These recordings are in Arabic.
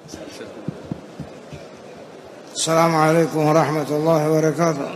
السلام عليكم ورحمة الله وبركاته.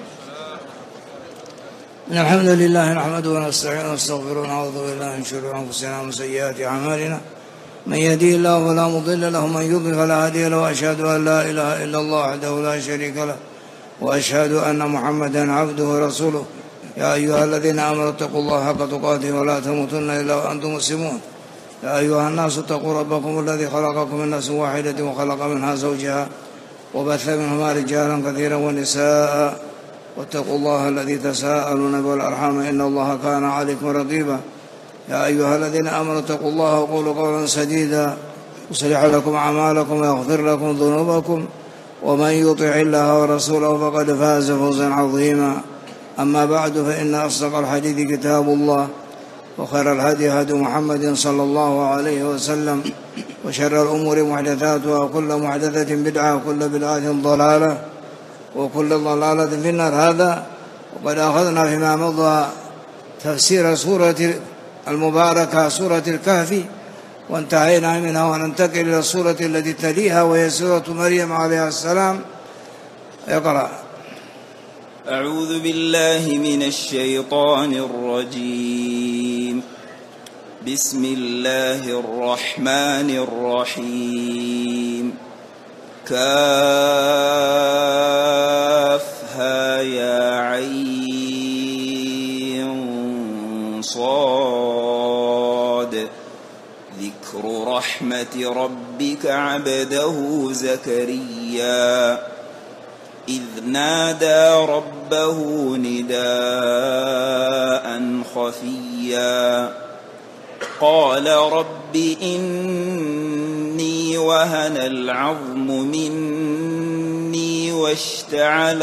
إن الحمد لله نحمده ونستعينه ونستغفره ونعوذ بالله من شرور أنفسنا ومن سيئات أعمالنا، من يهديه الله فلا مضل له ومن يضلل فلا هادي له، وأشهد أن لا إله إلا الله وحده لا شريك له، وأشهد أن محمدا عبده ورسوله. يا أيها الذين آمنوا اتقوا الله حق تقاته ولا تموتن إلا وأنتم مسلمون. يا أيها الناس اتقوا ربكم الذي خلقكم من نفس واحدة وخلق منها زوجها وبث منهما رجالا كثيرا ونساء، واتقوا الله الذي تساءلون به والأرحام إن الله كان عليكم رقيبا. يا أيها الذين آمنوا اتقوا الله وقولوا قولا سديدا يصلح لكم أعمالكم ويغفر لكم ذنوبكم، ومن يطع الله ورسوله فقد فاز فوزا عظيما. أما بعد، فإن أصدق الحديث كتاب الله، وخير الهدي هدي محمد صلى الله عليه وسلم، وشر الأمور محدثاتها، وكل محدثة بدعة، وكل بدعة ضلالة، وكل ضلالة في النار. هذا وقد أخذنا فيما مضى تفسير سورة المباركة سورة الكهف، وانتهينا منها وننتقل إلى السورة التي تليها وهي سورة مريم عليها السلام. اقرأ. أعوذ بالله من الشيطان الرجيم. بسم الله الرحمن الرحيم. كافها يا عين صاد. ذكر رحمة ربك عبده زكريا إذ نادى ربه نداء خفيا قال رب إني وهن العظم مني واشتعل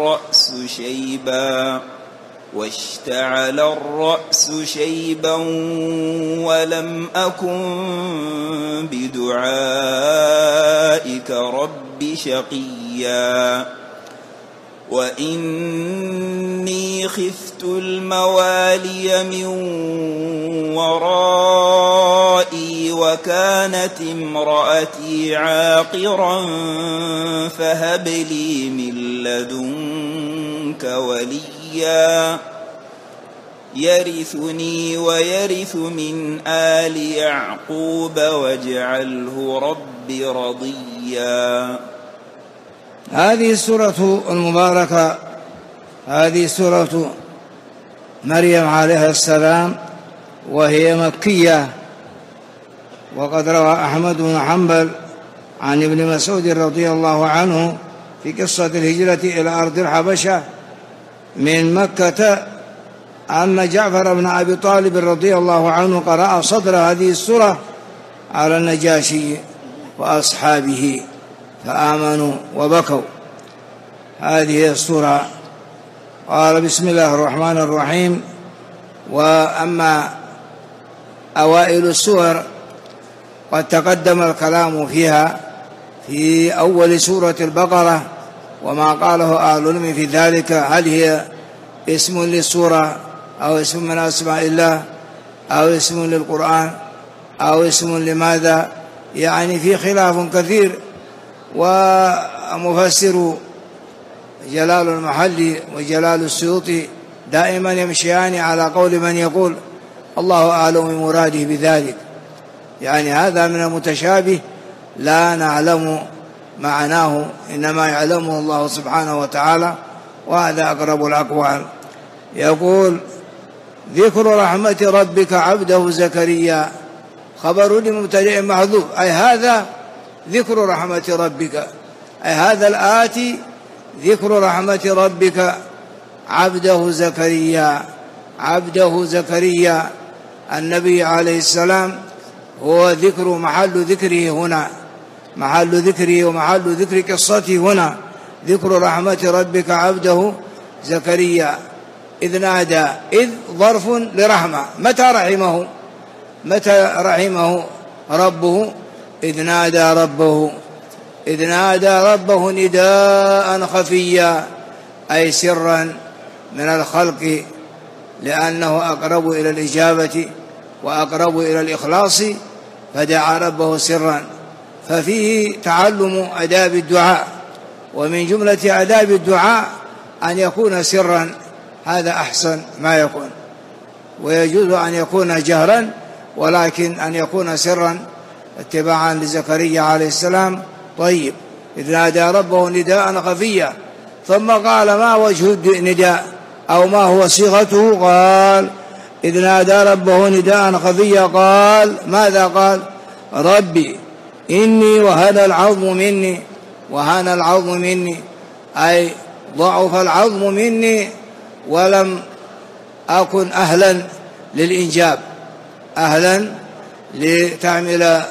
الرأس شيبا ولم أكن بدعائك رب شقيا وإني خفت الموالي من ورائي وكانت امرأتي عاقرا فهب لي من لدنك وليا يرثني ويرث من آل يعقوب واجعله رب رضيا. هذه السورة المباركة، هذه سورة مريم عليها السلام، وهي مكية. وقد روى أحمد بن حنبل عن ابن مسعود رضي الله عنه في قصة الهجرة إلى أرض الحبشة من مكة أن جعفر بن أبي طالب رضي الله عنه قرأ صدر هذه السورة على النجاشي وأصحابه فآمنوا وبكوا. هذه السورة. قال بسم الله الرحمن الرحيم. وأما أوائل السور قد تقدم الكلام فيها في أول سورة البقرة، وما قاله أهل العلم في ذلك، هل هي اسم للسورة أو اسم من أسماء الله أو اسم للقرآن أو اسم لماذا، يعني في خلاف كثير. ومفسر جلال المحلي وجلال السيوطي دائما يمشيان على قول من يقول الله أعلم بمراده بذلك، يعني هذا من المتشابه لا نعلم معناه، إنما يعلمه الله سبحانه وتعالى، وهذا أقرب الأقوال. يقول ذكر رحمة ربك عبده زكريا خبر لمبتدئ محذوف، أي هذا ذكر رحمة ربك، أي هذا الآتي ذكر رحمة ربك عبده زكريا. عبده زكريا النبي عليه السلام هو ذكر محل ذكره هنا، محل ذكره ومحل ذكر قصته هنا، ذكر رحمة ربك عبده زكريا إذ نادى. إذ ظرف لرحمة، متى رحمه ربه؟ إذ نادى ربه نداء خفيا، أي سرا من الخلق، لأنه أقرب إلى الإجابة وأقرب إلى الإخلاص، فدعا ربه سرا ففيه تعلم آداب الدعاء، ومن جملة آداب الدعاء أن يكون سرا، هذا أحسن ما يكون، ويجوز أن يكون جهرا، ولكن أن يكون سرا اتباعا لزكريا عليه السلام. طيب، إذ نادى ربه نداء خفيا، ثم قال ما وجه النداء أو ما هو صيغته؟ قال إذ نادى ربه نداء خفيا قال ماذا؟ قال ربي إني وهن العظم مني، أي ضعف العظم مني ولم أكن أهلا للإنجاب، أهلا لتعمل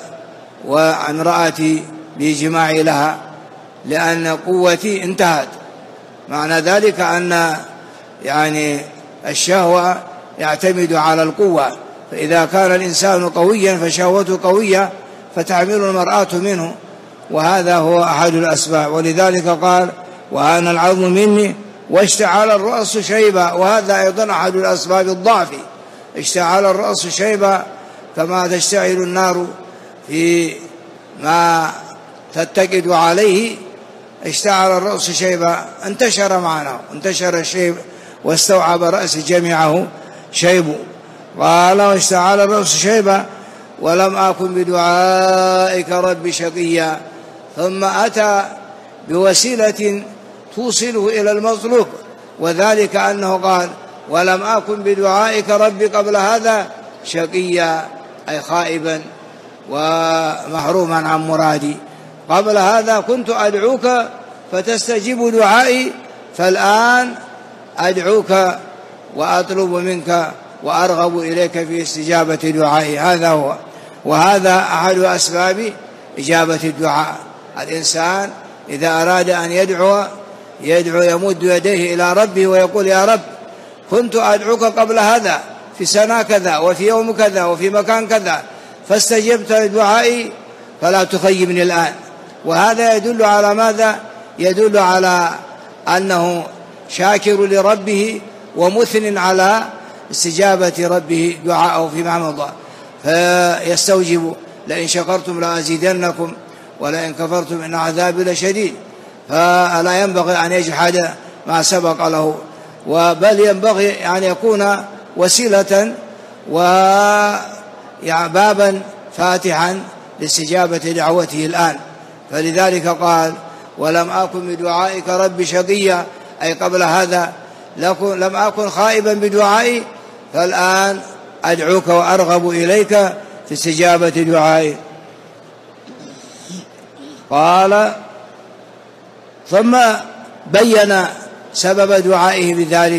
وامرأتي بجماعي لها، لأن قوتي انتهت. معنى ذلك أن يعني الشهوة يعتمد على القوة، فإذا كان الإنسان قويا فشهوته قوية فتعمل المرأة منه، وهذا هو أحد الأسباب. ولذلك قال وهان العظم مني واشتعل الرأس شيبا، وهذا أيضا أحد الأسباب الضعف، اشتعل الرأس شيبا كما تشتعل النار في ما تتقد عليه، اشتعل الرأس شيبا، انتشر معناه، انتشر الشيب واستوعب رأس جميعه شيب. قال واشتعل الرأس شيبا ولم أكن بدعائك رب شقيا، ثم أتى بوسيلة توصله إلى المطلوب، وذلك أنه قال ولم أكن بدعائك ربي قبل هذا شقيا، أي خائبا ومحروما عن مرادي. قبل هذا كنت أدعوك فتستجيب دعائي، فالآن أدعوك وأطلب منك وأرغب إليك في استجابة دعائي. هذا هو، وهذا أحد أسباب إجابة الدعاء. الإنسان إذا أراد أن يدعو يمد يديه إلى ربه ويقول يا رب كنت أدعوك قبل هذا في سنة كذا وفي يوم كذا وفي مكان كذا فاستجبت لدعائي فلا تخيبني الآن. وهذا يدل على ماذا؟ يدل على أنه شاكر لربه ومثن على استجابة ربه دعاءه فيما مضى، فيستوجب لئن شكرتم لأزيدنكم ولئن كفرتم إن عذابي لشديد. فلا ينبغي أن يجحد ما سبق له، بل ينبغي أن يكون وسيلة وبابا فاتحا لاستجابة دعوته الآن. فلذلك قال ولم أكن بدعائك رب شقيا، أي قبل هذا لم أكن خائبا بدعائي، فالآن أدعوك وأرغب إليك في استجابة دعائي. قال ثم بين سبب دعائه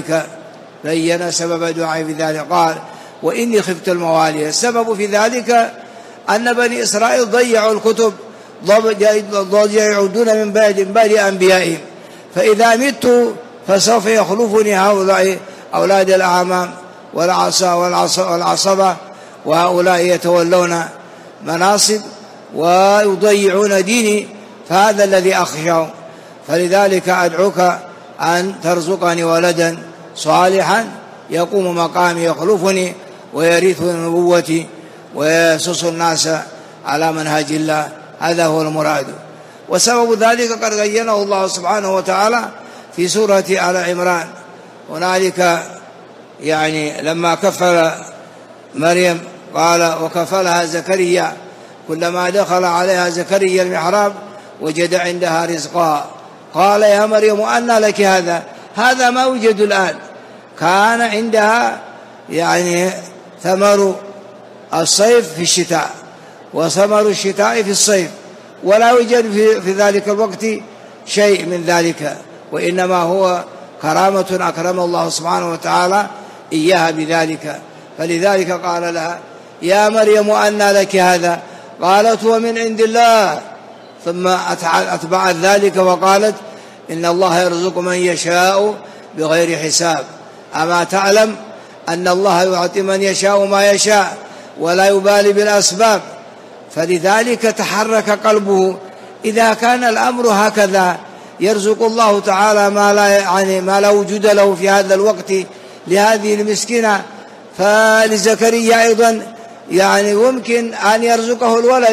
بذلك، قال وإني خفت الموالي. السبب في ذلك أن بني إسرائيل ضيعوا الكتب، يعودون من بعد أنبيائهم، فإذا مت فسوف يخلفني هؤلاء أولاد الأعمام والعصبة، وهؤلاء يتولون مناصب ويضيعون ديني، فهذا الذي أخشاه. فلذلك أدعوك أن ترزقني ولدا صالحا يقوم مقامي يخلفني ويرثني نبوتي ويسوس الناس على منهج الله. هذا هو المراد. وسبب ذلك قد بينه الله سبحانه وتعالى في سورة آل عمران. هنالك يعني لما كفل مريم قال وكفلها زكريا، كلما دخل عليها زكريا المحراب وجد عندها رزقا قال يا مريم أنى لك هذا ما وجد الآن. كان عندها يعني ثمر الصيف في الشتاء وثمر الشتاء في الصيف، ولا يوجد في ذلك الوقت شيء من ذلك، وإنما هو كرامة أكرم الله سبحانه وتعالى إياها بذلك. فلذلك قال لها يا مريم أنى لك هذا؟ قالت هو من عند الله. ثم أتبعت ذلك وقالت إن الله يرزق من يشاء بغير حساب. أما تعلم أن الله يعطي من يشاء ما يشاء ولا يبالي بالأسباب. فلذلك تحرك قلبه. إذا كان الأمر هكذا يرزق الله تعالى ما لا وجود له في هذا الوقت لهذه المسكينة، فلزكريا أيضا يعني يمكن أن يرزقه الولد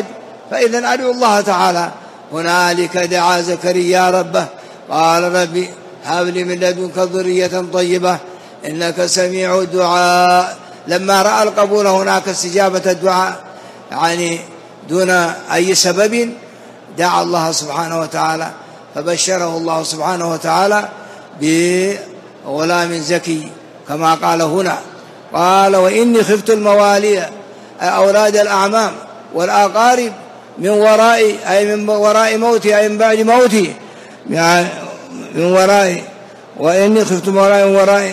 فإذا أدعو الله تعالى. هنالك دعا زكريا ربه قال ربي هب لي من لدنك ذرية طيبة إنك سميع الدعاء. لما رأى القبول هناك استجابة الدعاء يعني دون أي سبب دعا الله سبحانه وتعالى، فبشره الله سبحانه وتعالى بغلام زكي كما قال هنا. قال وإني خفت الموالي أولاد الأعمام والأقارب من ورائي، أي من وراء موتي، أي من بعد موتي، يعني من ورائي. وإني خفت موالي من ورائي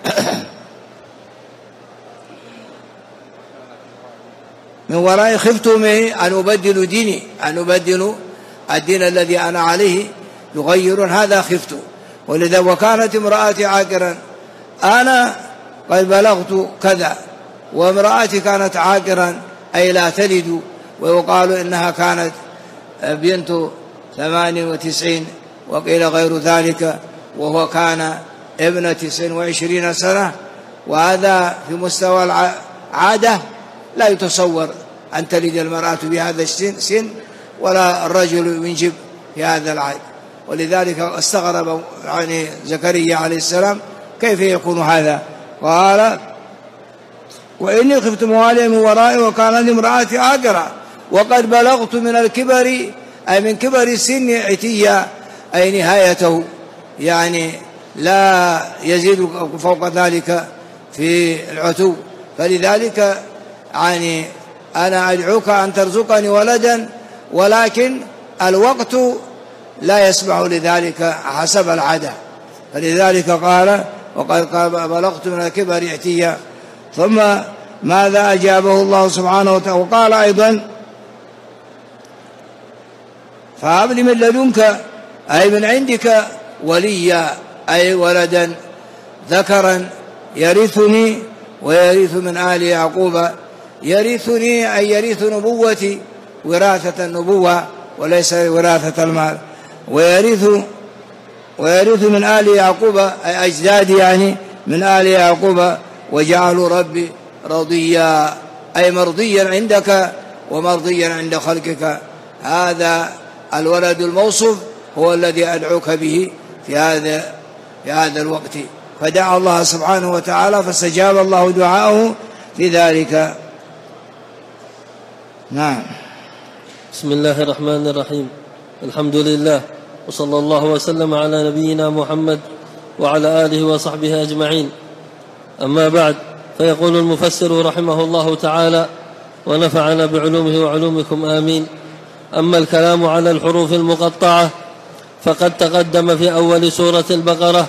من ورائي خفت أن أبدل ديني، أن أبدل الدين الذي أنا عليه يغير، هذا خفت. ولذا وكانت امرأتي عاقرا، أنا قد بلغت كذا وامرأتي كانت عاقرا أي لا تلد، ويقال إنها كانت بنت 98 وقيل غير ذلك، وهو كان ابن 29 سنة. وهذا في مستوى العادة لا يتصور أن تلد المرأة بهذا السن ولا الرجل ينجب في هذا العهد. ولذلك استغرب يعني زكريا عليه السلام كيف يكون هذا. قال وإني خفت موالي من ورائي وكانت امرأتي عاقرا وقد بلغت من الكبر، أي من كبر السن عتيا، أي نهايته، يعني لا يزيد فوق ذلك في العتو. فلذلك يعني أنا أدعوك أن ترزقني ولدا، ولكن الوقت لا يسمح لذلك حسب العادة. فلذلك قال وقد بلغت من الكبر عتيا. ثم ماذا أجابه الله سبحانه وتعالى؟ وقال أيضا فهب لي من لدنك، أي من عندك، وليا، أي ولدا ذكرا يرثني ويرث من آل يعقوب. يرثني أي يرث نبوتي، وراثة النبوة وليس وراثة المال. ويرث من آل يعقوب أي أجدادي، يعني من آل يعقوب. وجعلوا ربي رضيا، أي مرضيا عندك ومرضيا عند خلقك. هذا الولد الموصوف هو الذي أدعوك به في هذا الوقت. فدعا الله سبحانه وتعالى فاستجاب الله دعاءه في ذلك. نعم. بسم الله الرحمن الرحيم. الحمد لله، وصلى الله وسلم على نبينا محمد وعلى آله وصحبه أجمعين. أما بعد، فيقول المفسر رحمه الله تعالى ونفعنا بعلومه وعلومكم آمين. أما الكلام على الحروف المقطعة فقد تقدم في أول سورة البقرة.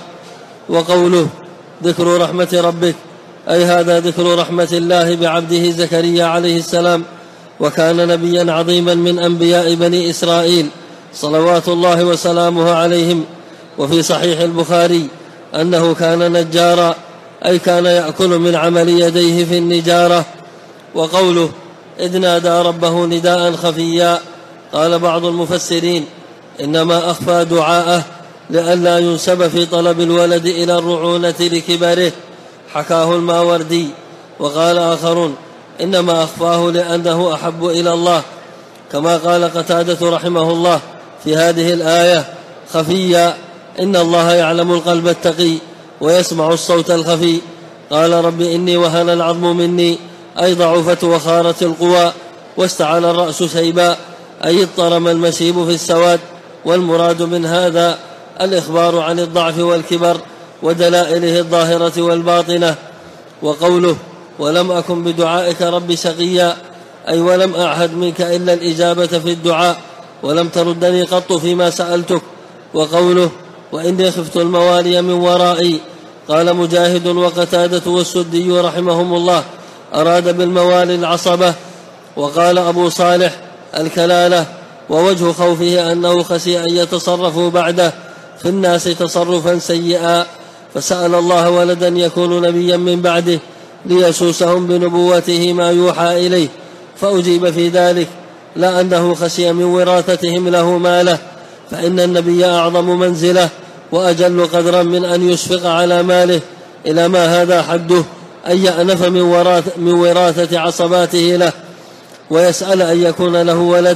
وقوله ذكر رحمة ربك، أي هذا ذكر رحمة الله بعبده زكريا عليه السلام، وكان نبيا عظيما من أنبياء بني إسرائيل صلوات الله وسلامه عليهم. وفي صحيح البخاري أنه كان نجارا، أي كان يأكل من عمل يديه في النجارة. وقوله إذ نادى ربه نداء خفيا، قال بعض المفسرين إنما أخفى دعاءه لئلا ينسب في طلب الولد إلى الرعونة لكبره، حكاه الماوردي. وقال آخرون إنما أخفاه لأنه أحب إلى الله، كما قال قتادة رحمه الله في هذه الآية خفيا، إن الله يعلم القلب التقي ويسمع الصوت الخفي. قال رب إني وهن العظم مني، أي ضعفت وخارت القوى، واستعل الرأس شيبا، أي اضطرم المشيب في السواد. والمراد من هذا الإخبار عن الضعف والكبر ودلائله الظاهرة والباطنة. وقوله ولم أكن بدعائك رب شقيا، أي ولم أعهد منك إلا الإجابة في الدعاء، ولم تردني قط فيما سألتك. وقوله وإني خفت الموالي من ورائي، قال مجاهد وقتادة والسدي رحمهم الله أراد بالموالي العصبة. وقال أبو صالح الكلالة. ووجه خوفه أنه خشي أن يتصرفوا بعده في الناس تصرفا سيئا، فسأل الله ولدا يكون نبيا من بعده ليسوسهم بنبوته ما يوحى إليه، فأجيب في ذلك لا أنه خشي من وراثتهم له ماله، فإن النبي أعظم منزله وأجل قدرا من أن يشفق على ماله، إلى ما هذا حده أن يأنف من وراثة عصباته له، ويسأل أن يكون له ولد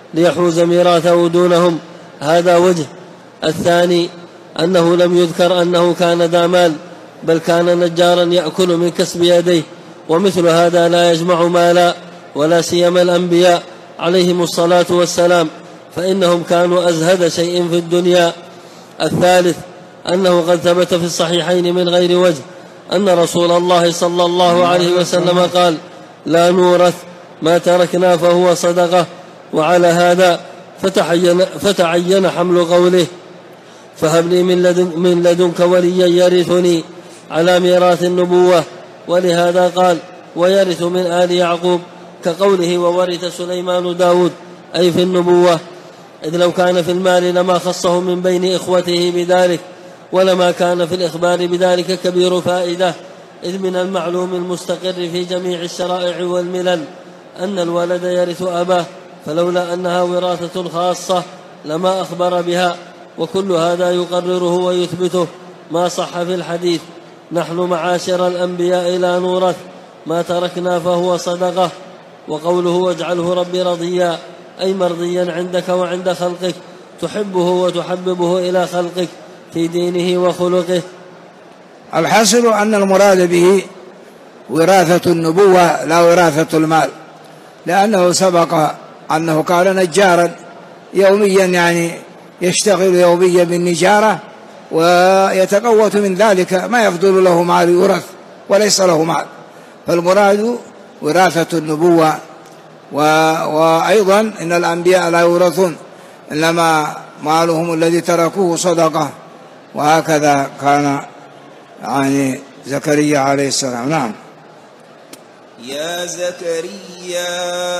ليحوز ميراثه دونهم. هذا وجه. الثاني أنه لم يذكر أنه كان ذا مال، بل كان نجارا يأكل من كسب يديه، ومثل هذا لا يجمع مالا، ولا سيما الأنبياء عليهم الصلاة والسلام، فإنهم كانوا أزهد شيء في الدنيا. الثالث أنه قد ثبت في الصحيحين من غير وجه أن رسول الله صلى الله عليه وسلم قال: لا نورث، ما تركنا فهو صدقة. وعلى هذا فتعين حمل قوله: فهب لي من لدنك وليا يرثني، على ميراث النبوة. ولهذا قال: ويرث من آل يعقوب، كقوله: وورث سليمان داود، أي في النبوة، إذ لو كان في المال لما خصه من بين إخوته بذلك، ولما كان في الإخبار بذلك كبير فائدة، إذ من المعلوم المستقر في جميع الشرائع والملل أن الولد يرث أباه، فلولا أنها وراثة خاصة لما أخبر بها. وكل هذا يقرره ويثبته ما صح في الحديث: نحن معاشر الأنبياء لا نورث، ما تركنا فهو صدقة. وقوله: واجعله ربي رضيا، أي مرضيا عندك وعند خلقك، تحبه وتحببه إلى خلقك في دينه وخلقه. الحاصل أن المراد به وراثة النبوة لا وراثة المال، لأنه سبق أنه كان نجارا يوميا، يعني يشتغل يوميا بالنجارة، ويتقوت من ذلك ما يفضل له مال يورث وليس له مال، فالمراد وراثة النبوة. وأيضا إن الأنبياء لا يورثون، إنما مالهم الذي تركوه صدقة. وهكذا كان يعني زكريا عليه السلام. نعم. يا زكريا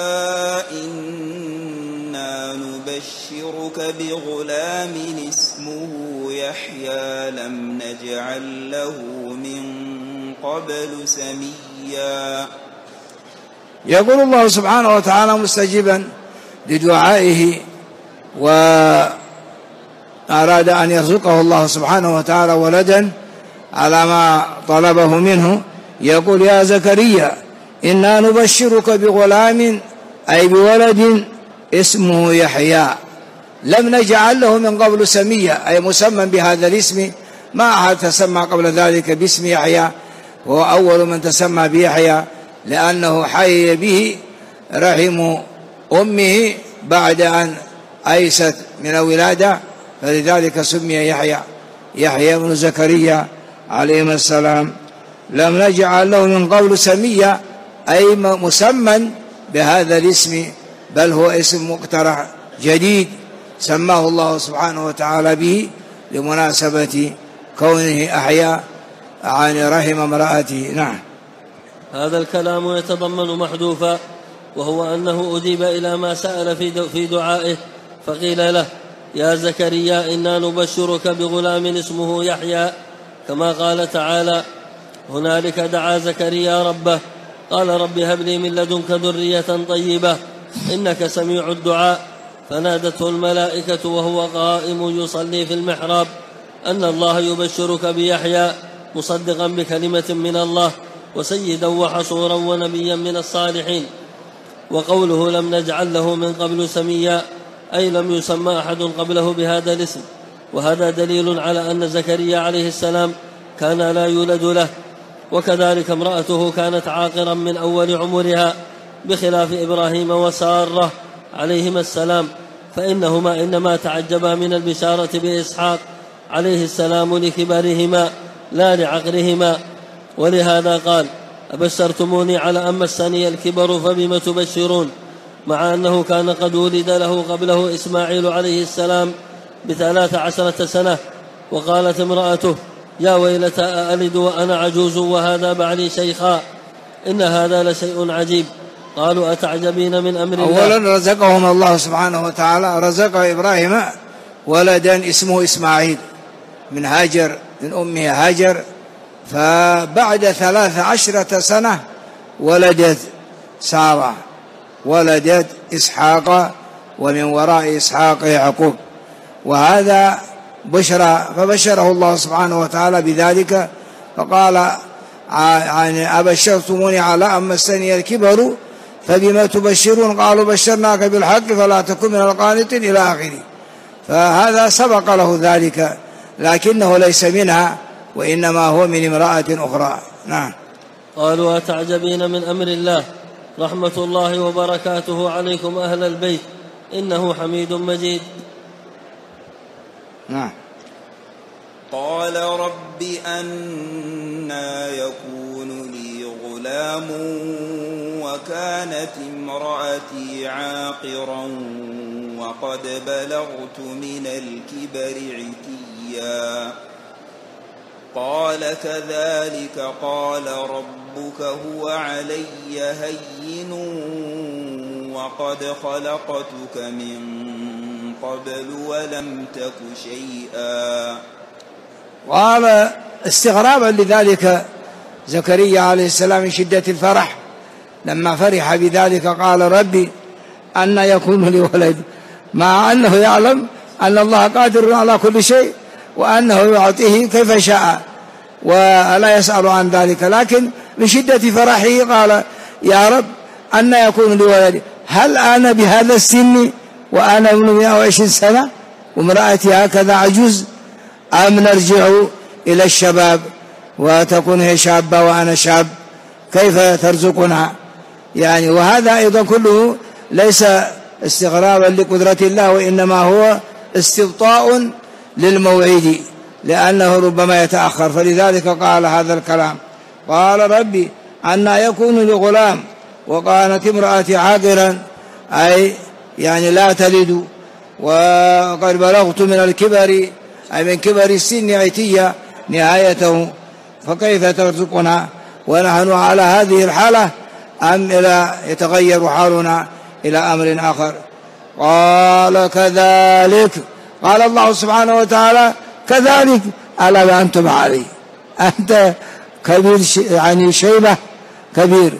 إنا نبشرك بغلام اسمه يحيى لم نجعل له من قبل سميا. يقول الله سبحانه وتعالى مستجيبا لدعائه، وأراد أن يرزقه الله سبحانه وتعالى ولدا على ما طلبه منه. يقول: يا زكريا إنا نبشرك بغلام، أي بولد اسمه يحيى، لم نجعل له من قبل سميا، أي مسمى بهذا الاسم، ما أحد تسمى قبل ذلك باسم يحيى، وهو أول من تسمى بيحيى، لأنه حي به رحم أمه بعد أن أيست من الولادة، فلذلك سمي يحيى بن زكريا عليه السلام. لم نجعل له من قبل سميا، أي مسمى بهذا الاسم، بل هو اسم مقترح جديد سماه الله سبحانه وتعالى به لمناسبة كونه أحيا عن رحم امرأته. نعم. هذا الكلام يتضمن محذوفا، وهو أنه أجيب إلى ما سأل في دعائه، فقيل له: يا زكريا إنا نبشرك بغلام اسمه يحيى، كما قال تعالى: هنالك دعا زكريا ربه قال: رب هب لي من لدنك ذرية طيبة إنك سميع الدعاء. فنادته الملائكة وهو قائم يصلي في المحراب أن الله يبشرك بيحيى مصدقا بكلمة من الله وسيدا وحصورا ونبيا من الصالحين. وقوله: لم نجعل له من قبل سميا، أي لم يسمى أحد قبله بهذا الاسم. وهذا دليل على أن زكريا عليه السلام كان لا يولد له، وكذلك امرأته كانت عاقرا من أول عمرها، بخلاف إبراهيم وسارة عليهما السلام، فإنهما إنما تعجبا من البشارة بإسحاق عليه السلام لكبرهما لا لعقرهما. ولهذا قال: أبشرتموني على أن مسني الكبر فبم تبشرون، مع أنه كان قد ولد له قبله إسماعيل عليه السلام ب13 سنة. وقالت امرأته: يا ويلتى أألد وأنا عجوز وهذا بعلي شيخا، إن هذا لشيء عجيب. قالوا: أتعجبين من أمر الله. أولا رزقهم الله سبحانه وتعالى، رزق إبراهيم ولدا اسمه إسماعيل من هاجر، من أمه هاجر، فبعد 13 سنة ولدت سارة، ولدت إسحاق، ومن وراء إسحاق يعقوب. وهذا بشرى، فبشره الله سبحانه وتعالى بذلك، فقال: يعني أبشرتموني على أن مسني الكبر فبما تبشرون قالوا بشرناك بالحق فلا تكن من القانطين إلى آخره. فهذا سبق له ذلك لكنه ليس منها وإنما هو من امرأة أخرى. نعم. قالوا أتعجبين من أمر الله رحمة الله وبركاته عليكم أهل البيت إنه حميد مجيد. نعم. قال رب أنى يكون لي غلام وكانت امرأتي عاقرا وقد بلغت من الكبر عتيا. قال كذلك قال ربك هو علي هين وقد خلقتك من قبل ولم تك شيئا. قال استغرابا لذلك زكريا عليه السلام من شدة الفرح لما فرح بذلك قال ربي أن يكون لي ولد، مع أنه يعلم أن الله قادر على كل شيء وأنه يعطيه كيف شاء ولا يسأل عن ذلك، لكن من شدة فرحه قال يا رب أن يكون لي ولد، هل أنا بهذا السن وأنا ابن 120 سنة وامرأتي هكذا عجوز، أم نرجع إلى الشباب وتكون هي شابة وأنا شاب، كيف ترزقنا؟ يعني وهذا أيضا كله ليس استغرابا لقدرة الله وإنما هو استبطاء للموعد لأنه ربما يتأخر، فلذلك قال هذا الكلام. قال ربي أن يكون لي غلام وكانت امرأتي عاقرا، أي يعني لا تلد، وقد بلغت من الكبر أي من كبر السن عتيا نهايته، فكيف ترزقنا ونحن على هذه الحالة، أم إلى يتغير حالنا إلى أمر آخر؟ قال كذلك قال الله سبحانه وتعالى كذلك على ما أنتم عليه، أنت كبير يعني شيبة كبير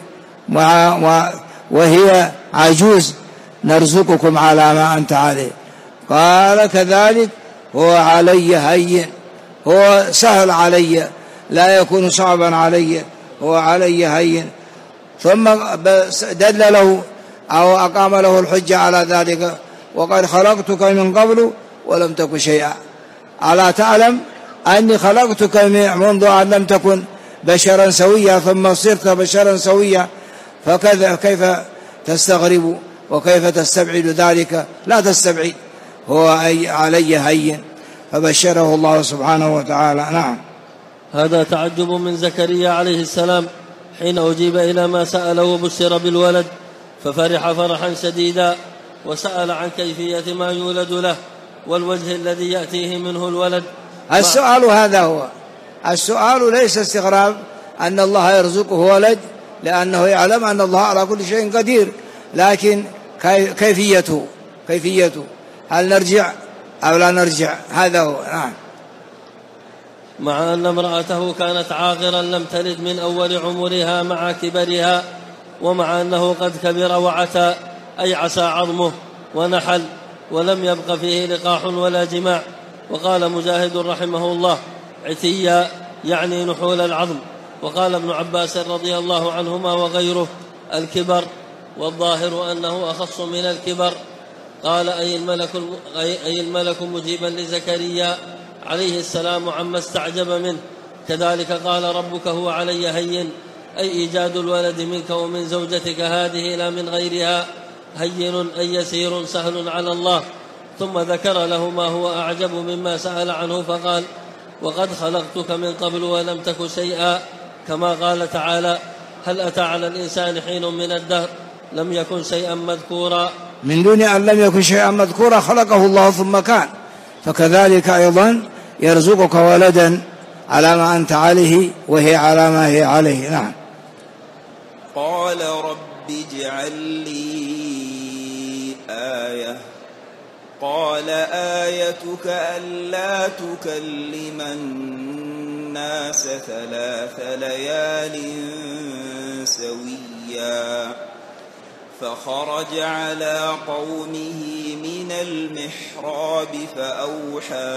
وهي عجوز، نرزقكم على ما أنت عليه. قال كذلك هو علي هين، هو سهل علي لا يكون صعبا علي، هو علي هين. ثم دل له أو أقام له الحجة على ذلك وقد خلقتك من قبل ولم تكن شيئا، ألا تعلم أني خلقتك منذ أن لم تكن بشرا سويا ثم صرت بشرا سويا، فكذا كيف تستغرب وكيف تستبعد ذلك؟ لا تستبعد، هو أي علي هين، فبشره الله سبحانه وتعالى. نعم. هذا تعجب من زكريا عليه السلام حين أجيب إلى ما سأل وبشر بالولد، ففرح فرحا شديدا وسأل عن كيفية ما يولد له والوجه الذي يأتيه منه الولد. السؤال هذا هو السؤال، ليس استغراب أن الله يرزقه ولد لأنه يعلم أن الله على كل شيء قدير، لكن كيفيته هل نرجع أو لا نرجع؟ هذا هو. نعم. مع أن امرأته كانت عاقرا لم تلد من أول عمرها مع كبرها، ومع أنه قد كبر وعتى أي عسى عظمه ونحل ولم يبق فيه لقاح ولا جماع. وقال مجاهد رحمه الله عتيا يعني نحول العظم. وقال ابن عباس رضي الله عنهما وغيره الكبر، والظاهر أنه أخص من الكبر. قال أي الملك مجيبا لزكريا عليه السلام عما استعجب منه. كذلك قال ربك هو علي هين، أي إيجاد الولد منك ومن زوجتك هذه لا من غيرها هين أي يسير سهل على الله. ثم ذكر له ما هو أعجب مما سأل عنه فقال وقد خلقتك من قبل ولم تك شيئا، كما قال تعالى هل أتى على الإنسان حين من الدهر لم يكن شيئا مذكورا. من دون أن لم يكن شيئا مذكورا خلقه الله ثم كان، فكذلك أيضا يرزقك ولدا على ما أنت عليه وهي على ما هي عليه. نعم. قال رب اجعل لي آية. قال آيتك ألا تكلم الناس 3 ليال سويا. فخرج على قومه من المحراب فأوحى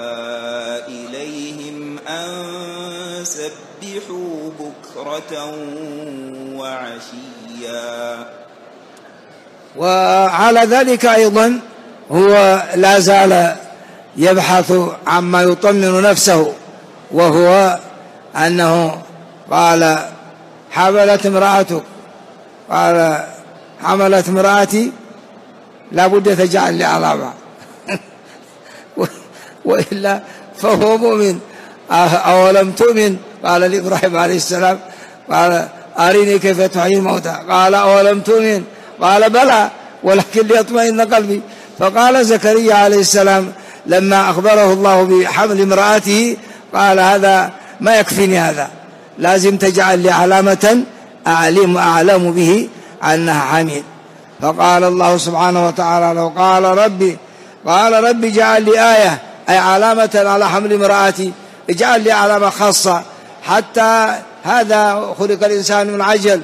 إليهم أن سبحوا بكرة وعشيا. وعلى ذلك أيضا هو لا زال يبحث عما يطمن نفسه، وهو أنه قال حملت امرأتي لا بد تجعل لي علامة وإلا فهو مؤمن. أولم تؤمن؟ قال لإبراهيم عليه السلام قال أريني كيف تحيي الموتى، قال أولم تؤمن؟ قال بلى ولكن ليطمئن قلبي. فقال زكريا عليه السلام لما أخبره الله بحمل امرأته قال هذا ما يكفيني، هذا لازم تجعل لي علامة أعلم به أنها حميل. فقال الله سبحانه وتعالى له قال ربي اجعل لي آية، أي علامة على حمل امرأتي، اجعل لي علامة خاصة، حتى هذا خلق الإنسان من عجل،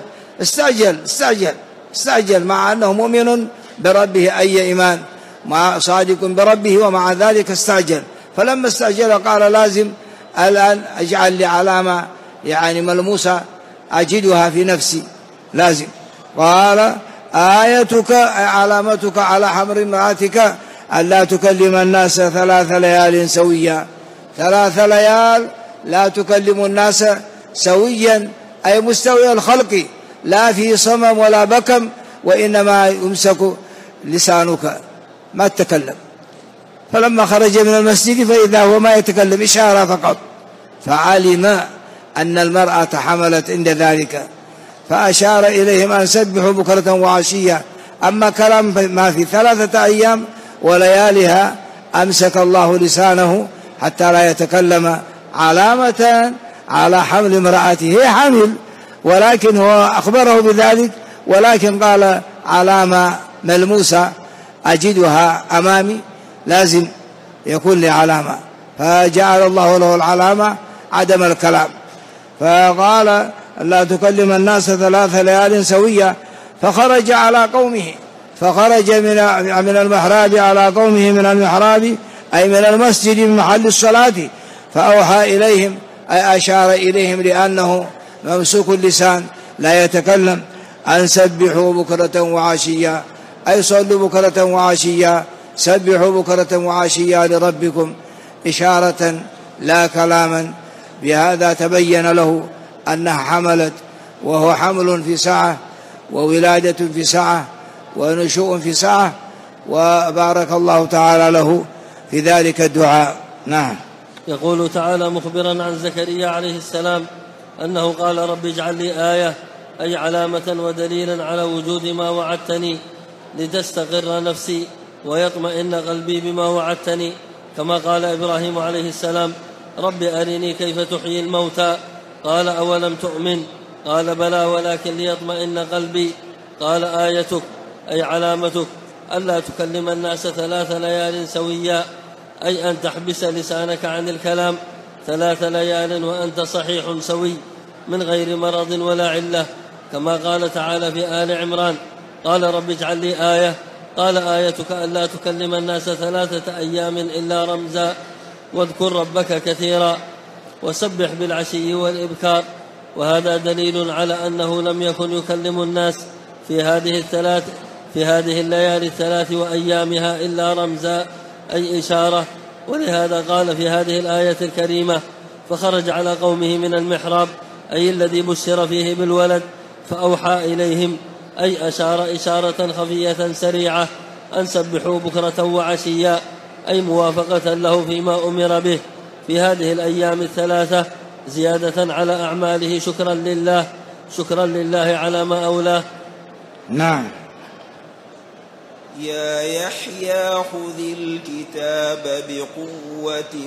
استعجل مع أنه مؤمن بربه أي إيمان، مع صادق بربه، ومع ذلك استعجل. فلما استعجل قال لازم الآن اجعل لي علامة يعني ملموسة أجدها في نفسي، لازم. قال آيتك علامتك على حمل امرأتك ألا تكلم الناس 3 ليال سويا. 3 ليال لا تكلم الناس سويا، أي مستوي الخلق، لا في صمم ولا بكم، وإنما يمسك لسانك ما تتكلم. فلما خرج من المسجد فإذا هو ما يتكلم، إشارة فقط، فعلم أن المرأة حملت عند ذلك، فأشار إليهم أن سبحوا بكرة وعشية. أما كلام ما في 3 أيام وليالها أمسك الله لسانه حتى لا يتكلم، علامة على حمل امرأته، هي حامل ولكن هو أخبره بذلك، ولكن قال علامة ملموسة أجدها أمامي، لازم يكون لي علامة. فجعل الله له العلامة عدم الكلام. فقال لا تكلم الناس 3 ليال سوية. فخرج على قومه، فخرج من المحراب على قومه، من المحراب أي من المسجد من محل الصلاة، فأوحى إليهم أي أشار إليهم لأنه ممسوك اللسان لا يتكلم، أن سبحوا بكرة وعشيا، أي صلوا بكرة وعشيا، سبحوا بكرة وعشيا لربكم، إشارة لا كلاما. بهذا تبين له أنها حملت، وهو حمل في سعة، وولادة في سعة، ونشوء في سعة، وبارك الله تعالى له في ذلك الدعاء. نعم. يقول تعالى مخبرا عن زكريا عليه السلام أنه قال رب اجعل لي آية، أي علامة ودليلا على وجود ما وعدتني، لتستقر نفسي ويطمئن قلبي بما وعدتني، كما قال إبراهيم عليه السلام رب أرني كيف تحيي الموتى، قال أولم تؤمن؟ قال بلى ولكن ليطمئن قلبي. قال آيتك أي علامتك ألا تكلم الناس 3 ليال سويا، أي أن تحبس لسانك عن الكلام 3 ليال وأنت صحيح سوي من غير مرض ولا علة، كما قال تعالى في آل عمران قال رب اجعل لي آية، قال آيتك ألا تكلم الناس 3 أيام إلا رمزا، واذكر ربك كثيرا وسبح بالعشي والإبكار. وهذا دليل على أنه لم يكن يكلم الناس في هذه الليالي 3 وأيامها إلا رمزا، أي إشارة. ولهذا قال في هذه الآية الكريمة فخرج على قومه من المحراب، أي الذي بشر فيه بالولد، فأوحى إليهم، أي أشار إشارة خفية سريعة أن سبحوا بكرة وعشيا، أي موافقة له فيما أمر به في هذه الأيام 3، زيادة على أعماله، شكرا لله على ما أولاه. نعم. يا يحيى خذ الكتاب بقوة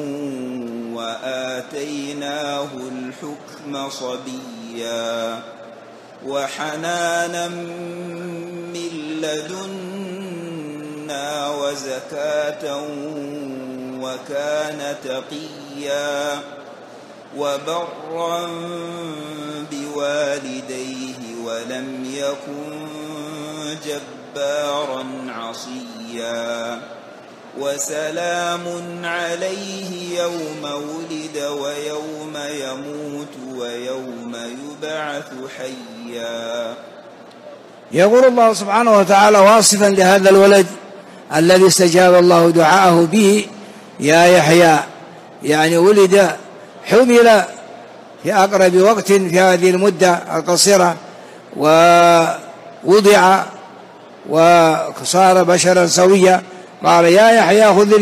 وآتيناه الحكم صبيا، وحنانا من لدنا وزكاة وكان تقيا، وبرا بوالديه ولم يكن جبارا عصيا، وسلام عليه يوم ولد ويوم يموت ويوم يبعث حيا. يقول الله سبحانه وتعالى واصفا لهذا الولد الذي استجاب الله دعاءه به: يا يحيى، يعني ولد حمل في أقرب وقت في هذه المدة القصيرة، ووضع وصار بشرا سويا. قال: يا يحيى خذ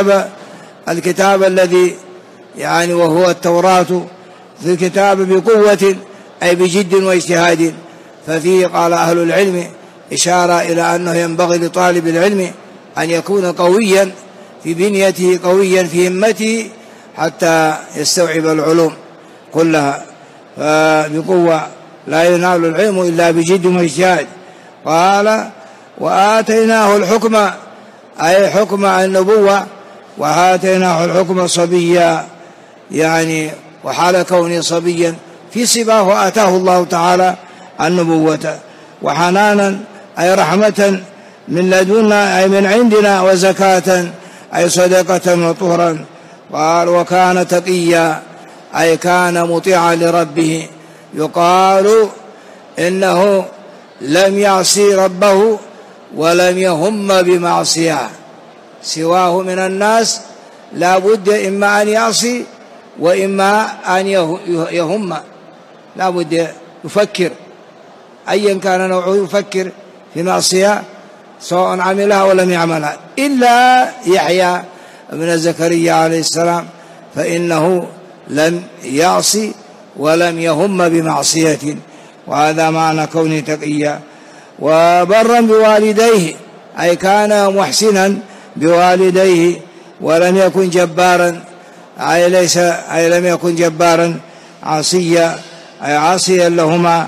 الكتاب الذي يعني وهو التوراة، في الكتاب بقوة، أي بجد واجتهاد. ففيه قال أهل العلم إشارة إلى أنه ينبغي لطالب العلم أن يكون قويا في بنيته، قويا في همته، حتى يستوعب العلوم كلها. فبقوة لا ينال العلم إلا بجد واجتهاد. قال: وآتيناه الحكم، أي حكم النبوة، وآتيناه الحكم صبيا، يعني وحال كونه صبيا في صباه آتاه الله تعالى النبوة، وحنانا أي رحمة من لدنا أي من عندنا، وزكاة أي صدقة وطهرا. قال: وكان تقيا، أي كان مطيعا لربه. يقال إنه لم يعصي ربه ولم يهم بمعصية سواه من الناس، لا بد إما أن يعصي وإما أن يهم، لا بد يفكر أيا كان نوعه، يفكر في معصية سواء عملها ولم يعملها. إلا يحيى ابن زكريا عليه السلام فإنه لم يعصي ولم يهم بمعصية، وهذا معنى كونه تقيا. وبرا بوالديه، أي كان محسنا بوالديه ولم يكن جبارا، أي لم يكن جبارا عاصيا، أي عاصيا لهما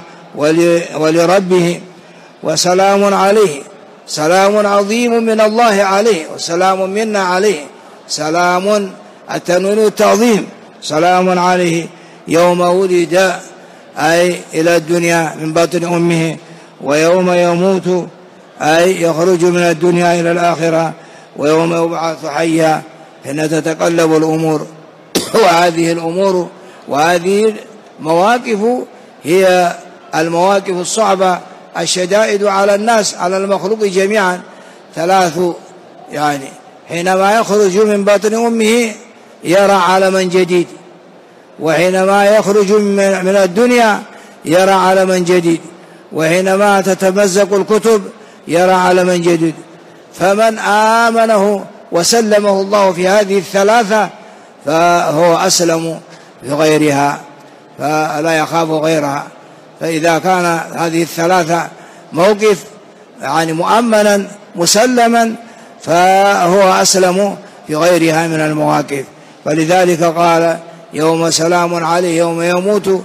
ولربه. وسلام عليه، سلام عظيم من الله عليه، وسلام منا عليه، سلام التنوين التعظيم، سلام عليه يوم ولد، أي إلى الدنيا من بطن أمه، ويوم يموت، أي يخرج من الدنيا إلى الآخرة، ويوم يبعث حيا حين تتقلب الأمور. وهذه الأمور وهذه المواقف هي المواقف الصعبة الشدائد على الناس، على المخلوق جميعا، ثلاث، يعني حينما يخرج من بطن أمه يرى عالما جديد، وحينما يخرج من الدنيا يرى عالما جديد، وحينما تتمزق الكتب يرى عالما جديد. فمن آمنه وسلمه الله في هذه الثلاثة فهو أسلم بغيرها، فلا يخاف غيرها. فإذا كان هذه الثلاثة موقف يعني مؤمنا مسلما، فهو أسلم في غيرها من المواقف. فلذلك قال: يوم سلام عليه يوم يموت،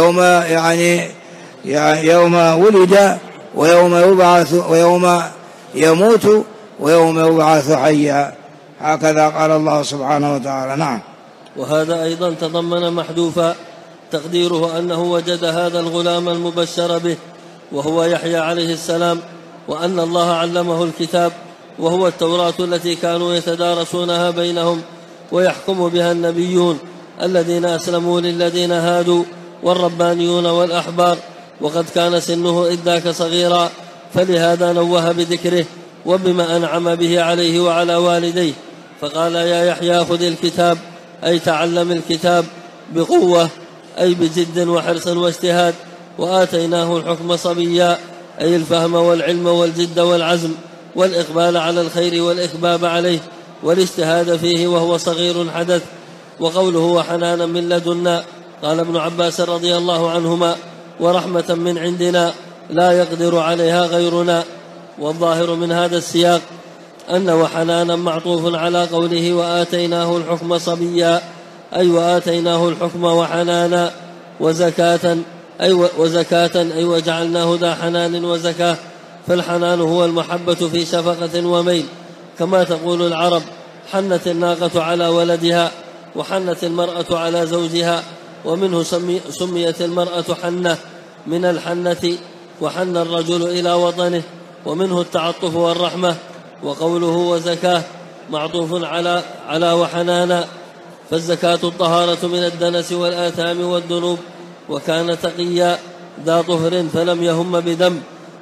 يوم ولد، ويوم يبعث، ويوم يموت، ويوم يبعث حيا. هكذا قال الله سبحانه وتعالى. نعم. وهذا أيضا تضمن محذوفا تقديره أنه وجد هذا الغلام المبشر به وهو يحيى عليه السلام، وأن الله علمه الكتاب وهو التوراة التي كانوا يتدارسونها بينهم ويحكم بها النبيون الذين أسلموا للذين هادوا والربانيون والأحبار، وقد كان سنه إذ ذاك صغيرا، فلهذا نوه بذكره وبما أنعم به عليه وعلى والديه، فقال: يا يحيى خذ الكتاب، أي تعلم الكتاب بقوة، أي بجد وحرص واجتهاد. وآتيناه الحكم صبيا، أي الفهم والعلم والجد والعزم والإقبال على الخير والإخباب عليه والاجتهاد فيه وهو صغير حدث. وقوله وحنانا من لدنا، قال ابن عباس رضي الله عنهما: ورحمة من عندنا لا يقدر عليها غيرنا. والظاهر من هذا السياق أن وحنانا معطوف على قوله وآتيناه الحكم صبيا، أي وآتيناه الحكم وحنانا، وزكاة أي وجعلناه ذا حنان وزكاة. فالحنان هو المحبة في شفقة وميل، كما تقول العرب: حنت الناقة على ولدها، وحنت المرأة على زوجها. ومنه سميت المرأة حنة من الحنة، وحن الرجل إلى وطنه. ومنه التعطف والرحمة. وقوله وزكاة معطوف على وحنانا، فالزكاة الطهارة من الدنس والآثام والذنوب. وكان تقيا ذا طهر فلم يهم بذنب،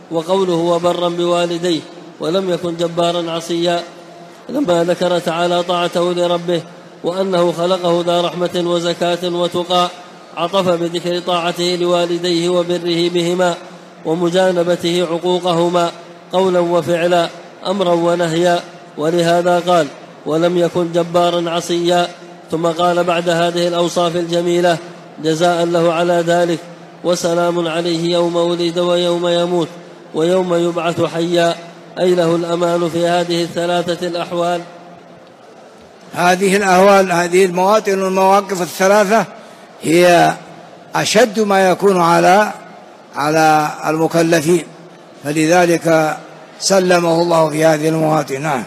وقوله وبرا بوالديه ولم يكن جبارا عصيا، لما ذكر تعالى طاعته لربه وأنه خلقه ذا رحمة وزكاة وتقى، عطف بذكر طاعته لوالديه وبره بهما ومجانبته عقوقهما قولا وفعلا أمرا ونهيا، ولهذا قال ولم يكن جبارا عصيا. ثم قال بعد هذه الأوصاف الجميلة جزاء له على ذلك: وسلام عليه يوم ولد ويوم يموت ويوم يبعث حيا، أي له الأمان في هذه الثلاثة الأحوال. هذه الأهوال، هذه المواطن والمواقف الثلاثة هي أشد ما يكون على المكلفين، فلذلك سلمه الله في هذه المواطن. نعم.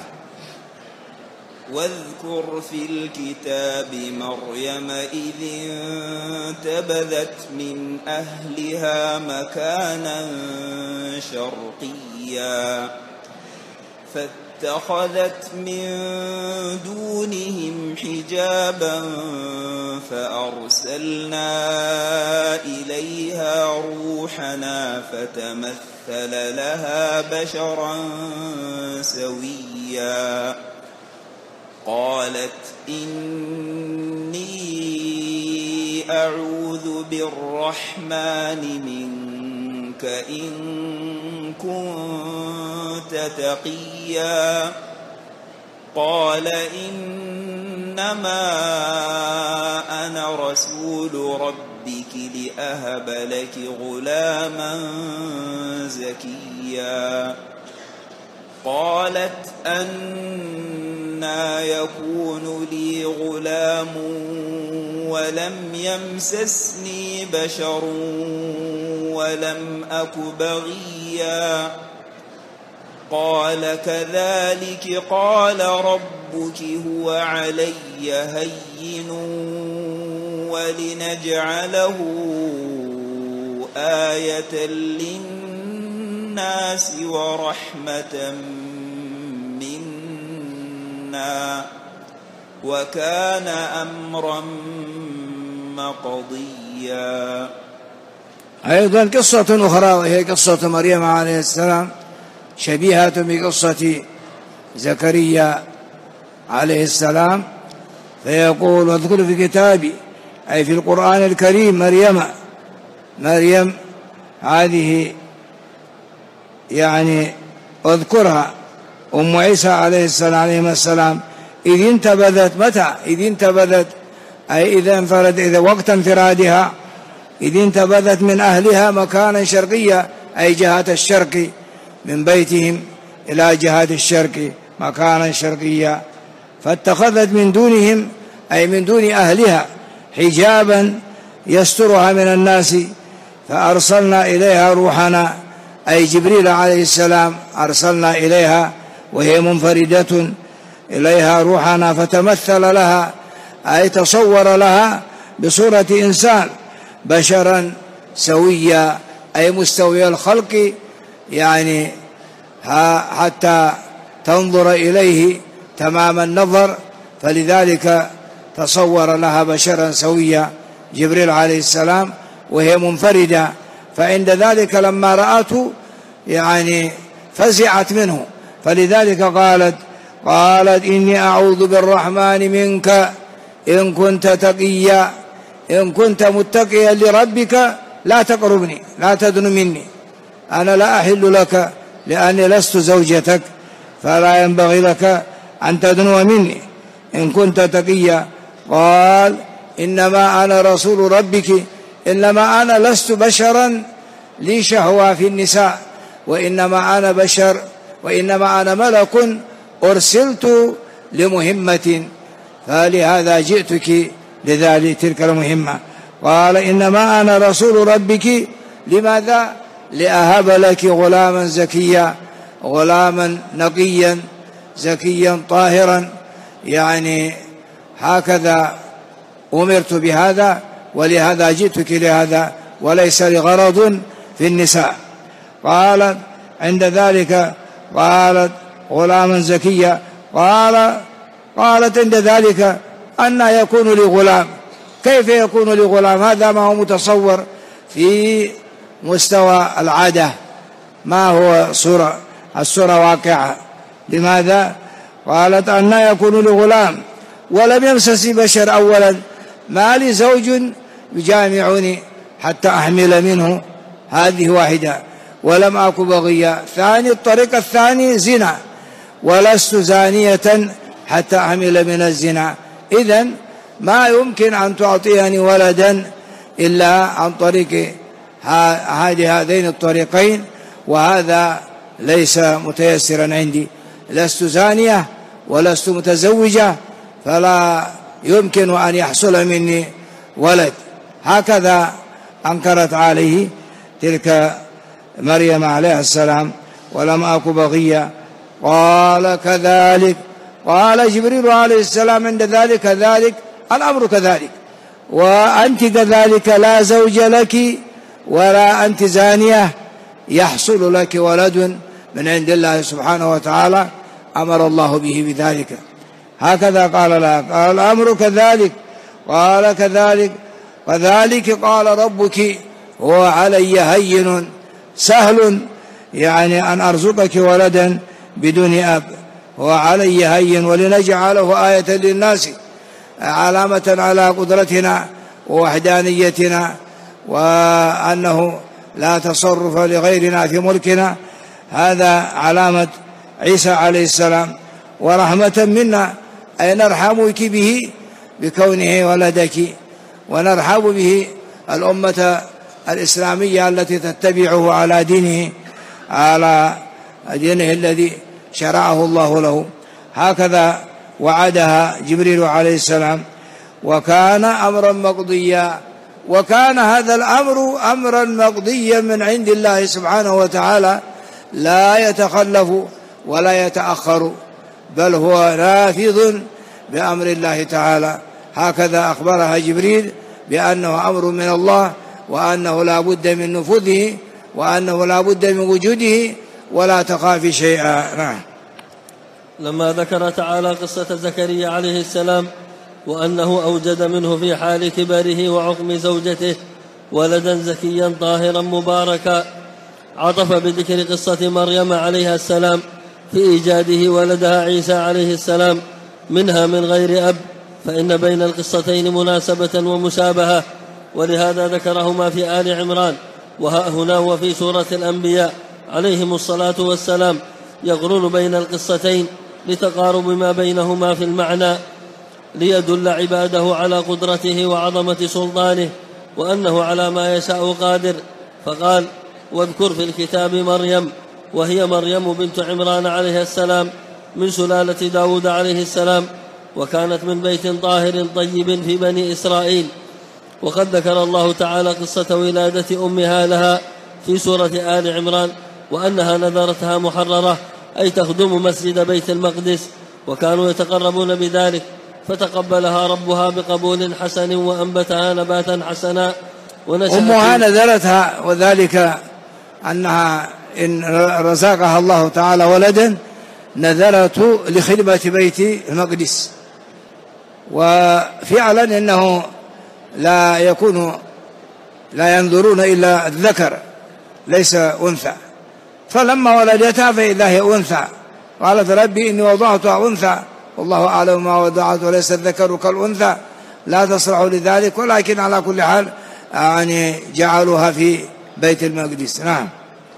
واذكر في الكتاب مريم إذ انتبذت من أهلها مكانا شرقيا فاتخذت من دونهم حجابا فأرسلنا إليها روحنا فتمثل لها بشرا سويا قالت إني أعوذ بالرحمن منك إن كنت تقيا قال إنما أنا رسول ربك لأهب لك غلاما زكيا قالت أنى يكون لي غلام ولم يمسسني بشر ولم أك بغيا قال كذلك قال ربك هو علي هين ولنجعله آية للناس ورحمة منا وكان أمرا مقضيا. أيضا قصة أخرى وهي قصة مريم عليه السلام شبيهة بقصة زكريا عليه السلام، فيقول واذكر في كتابي أي في القرآن الكريم مريم هذه يعني اذكرها أم عيسى عليه السلام إذ انتبذت. متى إذ انتبذت؟ أي إذا انفرد، إذا وقت انفرادها، إذ انتبذت من أهلها مكانا شرقيا أي جهة الشرق، من بيتهم إلى جهة الشرق مكانا شرقيا، فاتخذت من دونهم أي من دون أهلها حجابا يسترها من الناس فأرسلنا إليها روحنا أي جبريل عليه السلام أرسلنا إليها وهي منفردة إليها روحنا فتمثل لها أي تصور لها بصورة إنسان بشرا سويا أي مستوي الخلق، يعني حتى تنظر إليه تمام النظر، فلذلك تصور لها بشرا سويا جبريل عليه السلام وهي منفردة. فعند ذلك لما رأته يعني فزعت منه، فلذلك قالت إني أعوذ بالرحمن منك إن كنت تقيا، إن كنت متقيا لربك لا تقربني، لا تدن مني، أنا لا أحل لك لأني لست زوجتك، فلا ينبغي لك أن تدنو مني إن كنت تقيا. قال إنما أنا رسول ربك، إنما أنا لست بشرا لي شهوة في النساء، وإنما أنا بشر، وإنما أنا ملك أرسلت لمهمة، فلهذا جئتك لذلك تلك المهمة. قال إنما أنا رسول ربك، لماذا؟ لأهب لك غلاما زكيا، غلاما نقيا زكيا طاهرا، يعني هكذا أمرت بهذا ولهذا جئتك لهذا وليس لغرض في النساء. قالت عند ذلك قالت غلاما زكيا، قالت عند ذلك أن يكون لي غلام، كيف يكون لي غلام؟ هذا ما هو متصور في مستوى العادة، ما هو الصورة واقعة. لماذا؟ قالت أن يكون لغلام ولم يمسسني بشر. أولا ما لي زوج يجامعني حتى أحمل منه، هذه واحدة، ولم أك بغيا. ثاني الطريق الثاني زنا، ولست زانية حتى أحمل من الزنا. إذن ما يمكن أن تعطيني ولدا إلا عن طريق هذين الطريقين، وهذا ليس متيسرا عندي. لست زانية ولست متزوجة، فلا يمكن أن يحصل مني ولد. هكذا أنكرت عليه تلك مريم عليه السلام، ولم أك بغيا. قال كذلك قال جبريل عليه السلام عند ذلك: كذلك الأمر كذلك، وأنت كذلك لا زوج لك ولا أنت زانية، يحصل لك ولد من عند الله سبحانه وتعالى، أمر الله به بذلك. هكذا قال لها. قال: الأمر كذلك. قال: كذلك وذلك قال ربك هو علي هين سهل، يعني أن أرزقك ولدا بدون أب، هو علي هين، ولنجعله آية للناس، علامة على قدرتنا ووحدانيتنا، وأنه لا تصرف لغيرنا في ملكنا. هذا علامة عيسى عليه السلام، ورحمة منا، أي نرحمك به بكونه ولدك، ونرحب به الأمة الإسلامية التي تتبعه على دينه الذي شرعه الله له. هكذا وعدها جبريل عليه السلام، وكان أمرا مقضيا. وكان هذا الأمر أمرا مقضيا من عند الله سبحانه وتعالى، لا يتخلف ولا يتأخر، بل هو نافذ بأمر الله تعالى. هكذا أخبرها جبريل بأنه أمر من الله، وأنه لا بد من نفوذه، وأنه لا بد من وجوده، ولا تخافي شيئا. لما ذكر تعالى قصة زكريا عليه السلام وأنه أوجد منه في حال كبره وعقم زوجته ولدا زكيا طاهرا مباركا، عطف بذكر قصة مريم عليها السلام في إيجاده ولدها عيسى عليه السلام منها من غير أب، فإن بين القصتين مناسبة ومشابهة، ولهذا ذكرهما في آل عمران. وها هنا وفي سورة الأنبياء عليهم الصلاة والسلام يقرن بين القصتين لتقارب ما بينهما في المعنى، ليدل عباده على قدرته وعظمة سلطانه، وأنه على ما يشاء قادر. فقال: واذكر في الكتاب مريم، وهي مريم بنت عمران عليه السلام من سلالة داود عليه السلام، وكانت من بيت طاهر طيب في بني إسرائيل. وقد ذكر الله تعالى قصة ولادة أمها لها في سورة آل عمران، وأنها نذرتها محررة، أي تخدم مسجد بيت المقدس، وكانوا يتقربون بذلك، فتقبلها ربها بقبول حسن وأنبتها نباتا حسنا. أمها نذرتها، وذلك أنها إن رزقها الله تعالى ولدا نذرته لخدمة بيت المقدس، وفعلا إنه لا ينظرون إلا الذكر ليس أنثى، فلما ولدتها فإذا هي أنثى، قالت: ربي إني وضعتها أنثى والله أعلم ما وضعت وليس الذكر كالأنثى، لا تصلح لذلك، ولكن على كل حال يعني جعلوها في بيت المقدس. نعم.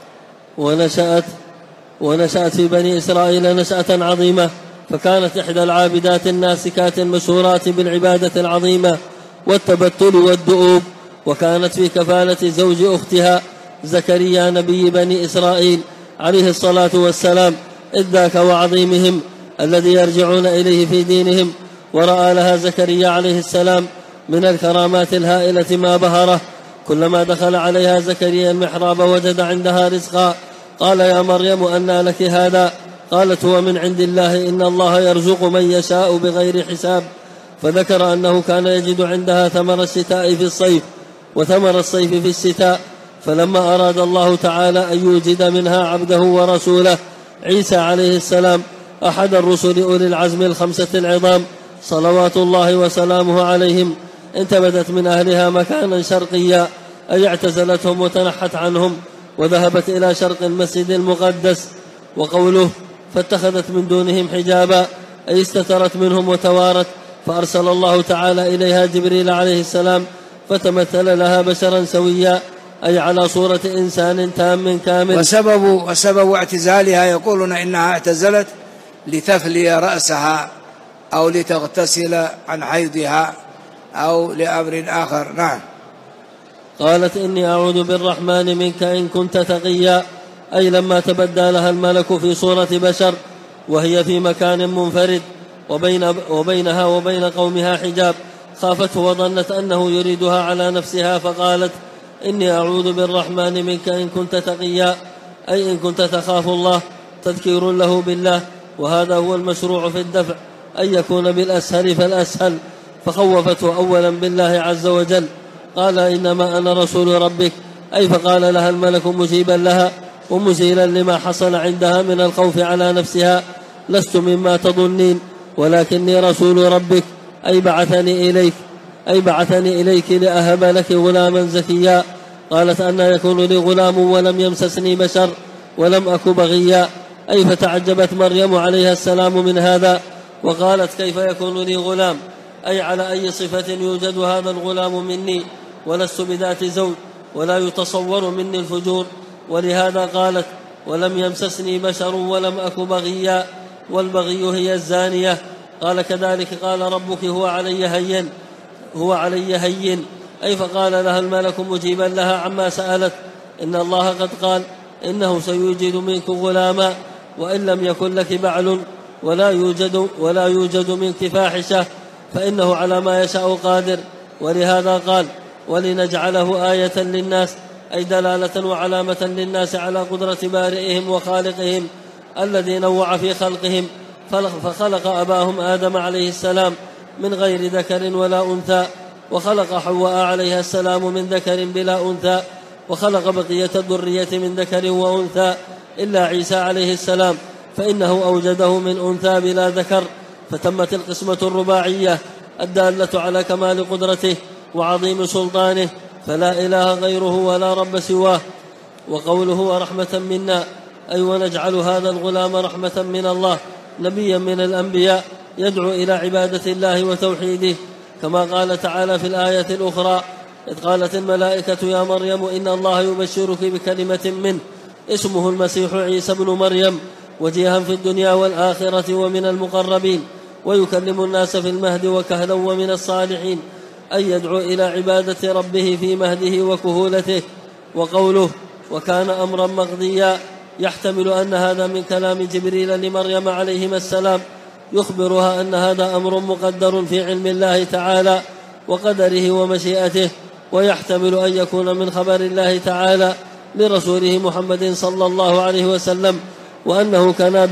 ونشأت في بني إسرائيل نشأة عظيمة، فكانت إحدى العابدات الناسكات المشهورات بالعبادة العظيمة والتبتل والدؤوب، وكانت في كفالة زوج أختها زكريا نبي بني إسرائيل عليه الصلاة والسلام، إذ ذاك وعظيمهم الذي يرجعون إليه في دينهم. ورأى لها زكريا عليه السلام من الكرامات الهائلة ما بهره. كلما دخل عليها زكريا المحراب وجد عندها رزقا، قال: يا مريم أنى لك هذا؟ قالت: هو من عند الله، إن الله يرزق من يشاء بغير حساب. فذكر أنه كان يجد عندها ثمر الشتاء في الصيف وثمر الصيف في الشتاء، فلما أراد الله تعالى أن يوجد منها عبده ورسوله عيسى عليه السلام أحد الرسل أولي العزم الخمسة العظام صلوات الله وسلامه عليهم، انتبذت من أهلها مكانا شرقيا، أي اعتزلتهم وتنحت عنهم، وذهبت إلى شرق المسجد المقدس. وقوله فاتخذت من دونهم حجابا أي استترت منهم وتوارت، فأرسل الله تعالى إليها جبريل عليه السلام فتمثل لها بشرا سويا أي على صورة إنسان تام كامل. وسبب اعتزالها يقولون إنها اعتزلت لتفلي رأسها أو لتغتسل عن حيضها أو لأمر آخر. نعم. قالت إني أعوذ بالرحمن منك إن كنت تقيا أي لما تبدى لها الملك في صورة بشر وهي في مكان منفرد وبينها وبين قومها حجاب، خافته وظنت أنه يريدها على نفسها فقالت إني أعوذ بالرحمن منك إن كنت تقيا أي إن كنت تخاف الله، تذكير له بالله، وهذا هو المشروع في الدفع أن يكون بالأسهل فالأسهل، فخوفته أولا بالله عز وجل. قال إنما أنا رسول ربك أي فقال لها الملك مجيبا لها ومزيلا لما حصل عندها من الخوف على نفسها لست مما تظنين ولكني رسول ربك أي بعثني إليك لأهب لك غلاما زكيا. قالت أن يكون لي غلام ولم يمسسني بشر ولم أك بغيا أي فتعجبت مريم عليها السلام من هذا وقالت كيف يكون لي غلام أي على أي صفة يوجد هذا الغلام مني ولست بذات زوج ولا يتصور مني الفجور. ولهذا قالت ولم يمسسني بشر ولم أك بغيا، والبغي هي الزانية. قال كذلك قال ربك هو علي هين أي فقال لها الملك مجيبا لها عما سألت إن الله قد قال إنه سيوجد منك غلاما وإن لم يكن لك بعل ولا يوجد منك فاحشة فإنه على ما يشاء قادر. ولهذا قال ولنجعله آية للناس أي دلالة وعلامة للناس على قدرة بارئهم وخالقهم الذي نوع في خلقهم، فخلق أباهم آدم عليه السلام من غير ذكر ولا أنثى، وخلق حواء عليها السلام من ذكر بلا أنثى، وخلق بقية الذرية من ذكر وأنثى إلا عيسى عليه السلام فإنه أوجده من أنثى بلا ذكر، فتمت القسمة الرباعية الدالة على كمال قدرته وعظيم سلطانه فلا إله غيره ولا رب سواه. وقوله ورحمة منا أي ونجعل هذا الغلام رحمة من الله نبيا من الأنبياء يدعو إلى عبادة الله وتوحيده، كما قال تعالى في الآية الأخرى إذ قالت الملائكة يا مريم إن الله يبشرك بكلمة منه اسمه المسيح عيسى بن مريم وجيها في الدنيا والآخرة ومن المقربين ويكلم الناس في المهد وكهلا ومن الصالحين، أي يدعو إلى عبادة ربه في مهده وكهولته. وقوله وكان أمرا مقضيا يحتمل أن هذا من كلام جبريل لمريم عليهما السلام يخبرها أن هذا أمر مقدر في علم الله تعالى وقدره ومشيئته، ويحتمل أن يكون من خبر الله تعالى لرسوله محمد صلى الله عليه وسلم وأنه كان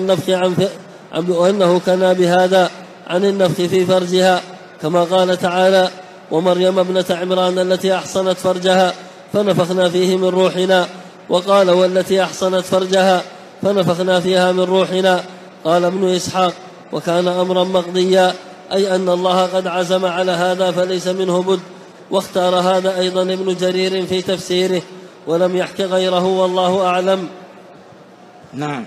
بهذا عن النفخ في فرجها، كما قال تعالى ومريم ابنة عمران التي أحصنت فرجها فنفخنا فيه من روحنا، وقال والتي أحصنت فرجها فنفخنا فيها من روحنا. قال ابن إسحاق وكان أمرا مقضيا أي أن الله قد عزم على هذا فليس منه بد، واختار هذا أيضا ابن جرير في تفسيره ولم يحك غيره والله أعلم. نعم.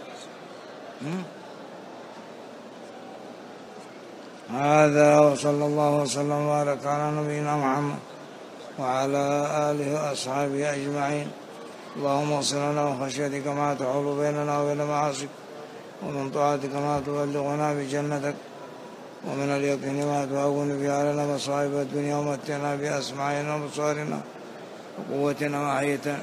هذا وصلى الله وسلم وبارك على نبينا محمد وعلى آله وأصحابه أجمعين. اللهم اغفر لنا من خشيتك ما تحول بيننا وبين معاصيك ومن طاعتك ما تبلغنا بجنتك ومن اليقين ما تهون به علينا مصائب الدنيا ومتعنا بأسماعنا وبصارنا وقوتنا ما أحييتنا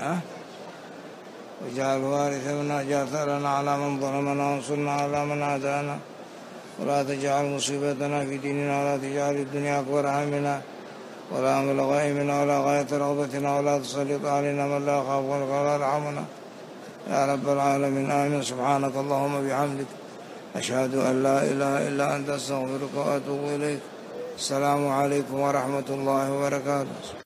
واجعل وارث منا اجعل ثأرنا على من ظلمنا وانصرنا على من عادانا ولا تجعل مصيبتنا في ديننا ولا تجعل الدنيا أكبر همنا ولا مبلغ علمنا ولا غاية رغبتنا ولا تسلط علينا من لا يخافك ولا يرحمنا يا رب العالمين. آمين. سبحانك اللهم بحمدك أشهد أن لا إله إلا أنت أستغفرك وأتوب إليك. السلام عليكم ورحمة الله وبركاته.